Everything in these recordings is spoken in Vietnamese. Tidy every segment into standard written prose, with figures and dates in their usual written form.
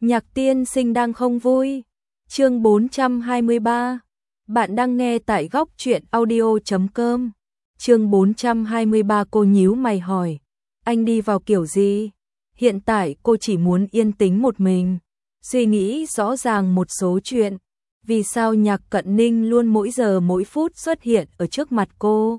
Nhạc tiên sinh đang không vui. Chương 423. Bạn đang nghe tại góc truyện audio.com. Chương 423. Cô nhíu mày hỏi, anh đi vào kiểu gì? Hiện tại cô chỉ muốn yên tĩnh một mình, suy nghĩ rõ ràng một số chuyện. Vì sao Nhạc Cận Ninh luôn mỗi giờ mỗi phút xuất hiện ở trước mặt cô,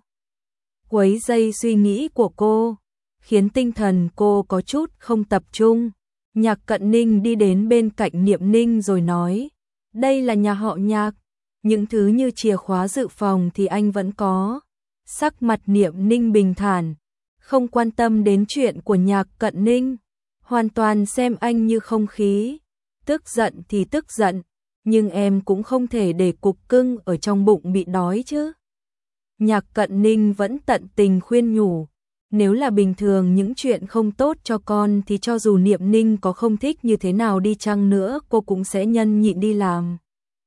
quấy rầy suy nghĩ của cô, khiến tinh thần cô có chút không tập trung. Nhạc Cận Ninh đi đến bên cạnh Niệm Ninh rồi nói, đây là nhà họ Nhạc, những thứ như chìa khóa dự phòng thì anh vẫn có. Sắc mặt Niệm Ninh bình thản, không quan tâm đến chuyện của Nhạc Cận Ninh, hoàn toàn xem anh như không khí. Tức giận thì tức giận, nhưng em cũng không thể để cục cưng ở trong bụng bị đói chứ. Nhạc Cận Ninh vẫn tận tình khuyên nhủ, nếu là bình thường những chuyện không tốt cho con thì cho dù Niệm Ninh có không thích như thế nào đi chăng nữa cô cũng sẽ nhẫn nhịn đi làm.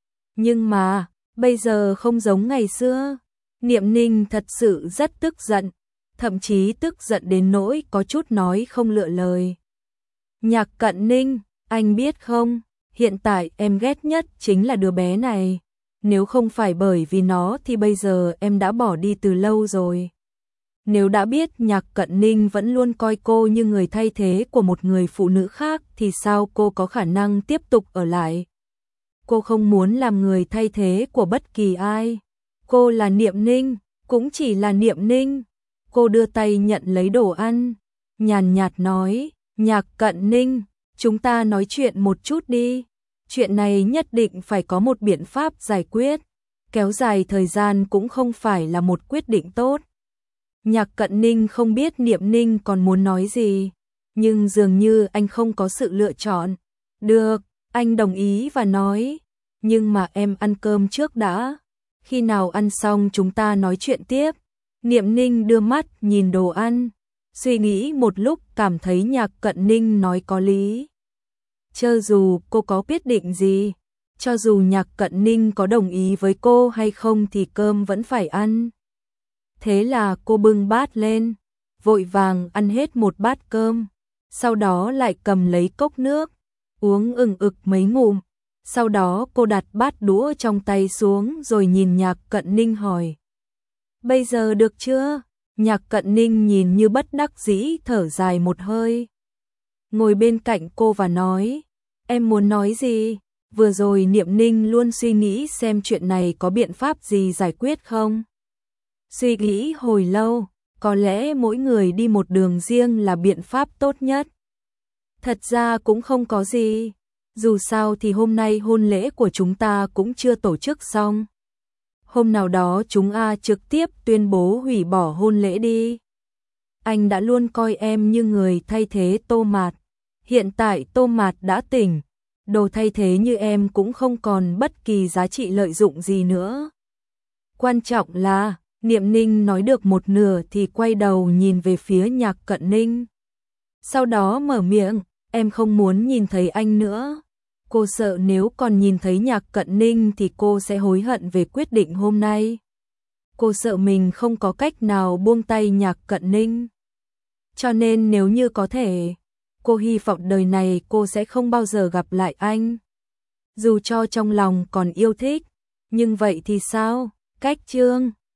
Nhưng mà, bây giờ không giống ngày xưa. Niệm Ninh thật sự rất tức giận, thậm chí tức giận đến nỗi có chút nói không lựa lời. Nhạc Cận Ninh, anh biết không, hiện tại em ghét nhất chính là đứa bé này. Nếu không phải bởi vì nó thì bây giờ em đã bỏ đi từ lâu rồi. Nếu đã biết Nhạc Cận Ninh vẫn luôn coi cô như người thay thế của một người phụ nữ khác thì sao cô có khả năng tiếp tục ở lại? Cô không muốn làm người thay thế của bất kỳ ai. Cô là Niệm Ninh, cũng chỉ là Niệm Ninh. Cô đưa tay nhận lấy đồ ăn, nhàn nhạt nói, Nhạc Cận Ninh, chúng ta nói chuyện một chút đi. Chuyện này nhất định phải có một biện pháp giải quyết. Kéo dài thời gian cũng không phải là một quyết định tốt. Nhạc Cận Ninh không biết Niệm Ninh còn muốn nói gì, nhưng dường như anh không có sự lựa chọn. Được, anh đồng ý và nói, nhưng mà em ăn cơm trước đã. Khi nào ăn xong chúng ta nói chuyện tiếp. Niệm Ninh đưa mắt nhìn đồ ăn, suy nghĩ một lúc cảm thấy Nhạc Cận Ninh nói có lý. Cho dù cô có quyết định gì, cho dù Nhạc Cận Ninh có đồng ý với cô hay không thì cơm vẫn phải ăn. Thế là cô bưng bát lên, vội vàng ăn hết một bát cơm, sau đó lại cầm lấy cốc nước, uống ực mấy ngụm. Sau đó cô đặt bát đũa trong tay xuống rồi nhìn Nhạc Cận Ninh hỏi, bây giờ được chưa? Nhạc Cận Ninh nhìn như bất đắc dĩ thở dài một hơi, ngồi bên cạnh cô và nói, em muốn nói gì? Vừa rồi Niệm Ninh luôn suy nghĩ xem chuyện này có biện pháp gì giải quyết không? Suy nghĩ hồi lâu, có lẽ mỗi người đi một đường riêng là biện pháp tốt nhất. Thật ra cũng không có gì, dù sao thì hôm nay hôn lễ của chúng ta cũng chưa tổ chức xong. Hôm nào đó chúng ta trực tiếp tuyên bố hủy bỏ hôn lễ đi. Anh đã luôn coi em như người thay thế Tô Mạt. Hiện tại Tô Mạt đã tỉnh, đồ thay thế như em cũng không còn bất kỳ giá trị lợi dụng gì nữa. Quan trọng là, Niệm Ninh nói được một nửa thì quay đầu nhìn về phía Nhạc Cận Ninh. Sau đó mở miệng, em không muốn nhìn thấy anh nữa. Cô sợ nếu còn nhìn thấy Nhạc Cận Ninh thì cô sẽ hối hận về quyết định hôm nay. Cô sợ mình không có cách nào buông tay Nhạc Cận Ninh. Cho nên nếu như có thể, cô hy vọng đời này cô sẽ không bao giờ gặp lại anh. Dù cho trong lòng còn yêu thích, nhưng vậy thì sao? Cách chương